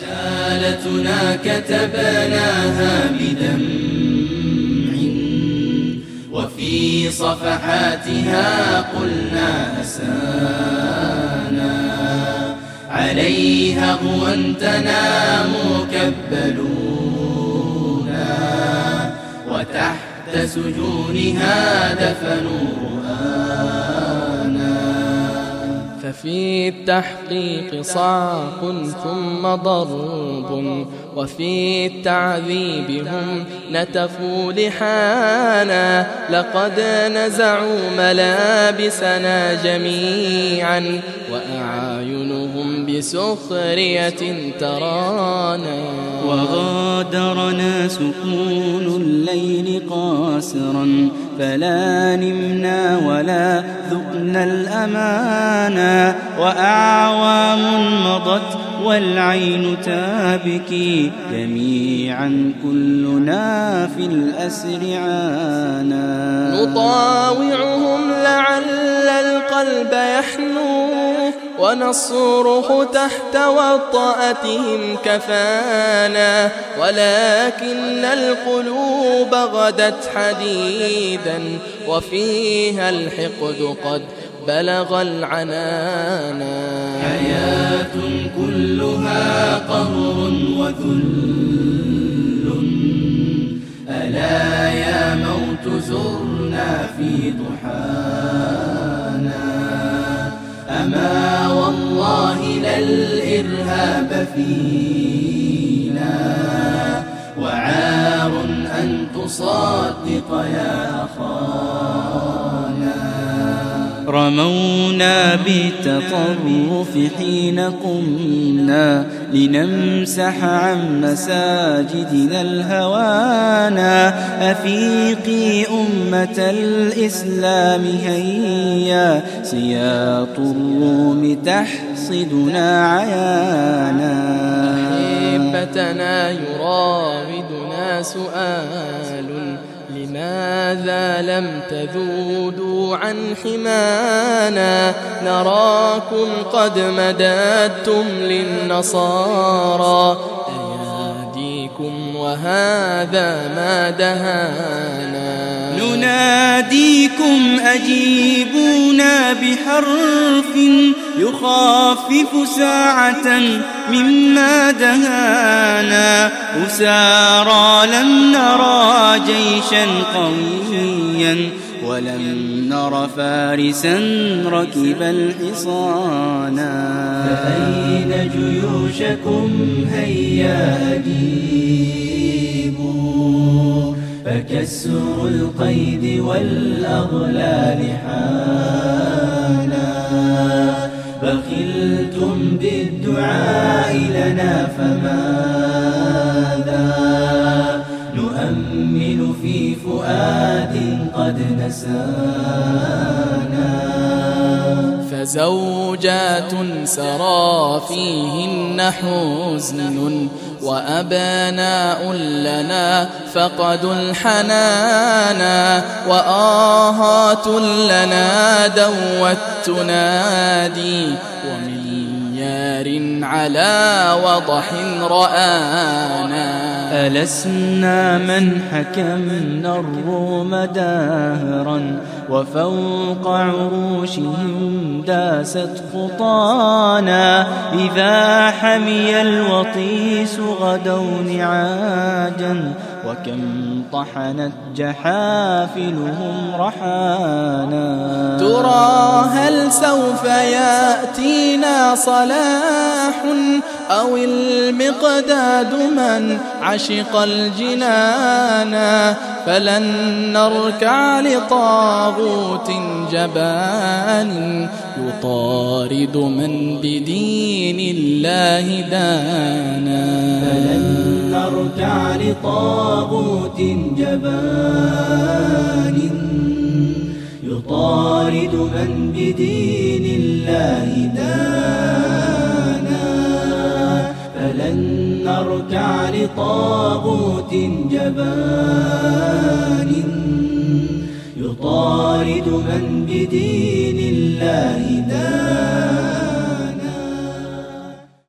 رسالتنا كتبناها بدمع وفي صفحاتها قلنا أسانا عليها هو تنام كبلونا وتحت سجونها دفنوا رؤانا. ففي التحقيق صعق ثم ضرب وفي التعذيب هم نتفوا لحانا لقد نزعوا ملابسنا جميعا وأعينهم بسخرية ترانا وغادرنا سكون الليل قاسرا فلا نمنا ولا ذقنا الأمانا وأعوام مضت والعين تابكي جميعا كلنا في الأسر عانا نطاوعهم لعل القلب يحنو ونصره تحت وطأتهم كفانا ولكن القلوب غدت حديدا وفيها الحقد قد بلغ العنانا. حياة كلها قهر وذل ألا يا موت زرنا في ضحانا أما والله لا الإرهاب فينا وعار أن تصدق يا أخانا. رمونا بالتطرف حين قمنا لنمسح عن مساجدنا الهوانا أفيقي أمة الإسلام هيا سياط الروم تحصدنا عيانا. أحبتنا يراودنا سؤال لماذا لم تذودوا عن حمانا نراكم قد مددتم للنصارى أياديكم وهذا ما دهانا. نناديكم أجيبونا بحرف يخفف ساعة مما دهانا أسارى لم نرى جيشا قويا ولم نر فارسا ركب الحصانا. فأين جيوشكم هيا أجيبوا فكسر القيد والأغلال حانا بخلتم بالدعاء لنا فماذا نؤمل في فؤاد قد نسانا. فزوجات سرى فيهن حزن وأبناء لنا فقدوا الحنانا وآهات لنا دوت تنادي ومليار على وضح رآنا. ألسنا من حكمنا الروم داهرا وفوق عروشهم داست خطانا إذا حمي الوطيس غدوا نعاجا وكم طحنت جحافلهم رحانا. ترى هل سوف يأتينا صلاح أو المقداد من عشق الجنانا فلن نركع لطاغوت جبان يطارد من بدين الله دانا. فلن نركع لطاغوت جبان يطارد من بدين الله دانا. فلن نركع لطاغوت جبان يطارد من بدين الله دانا.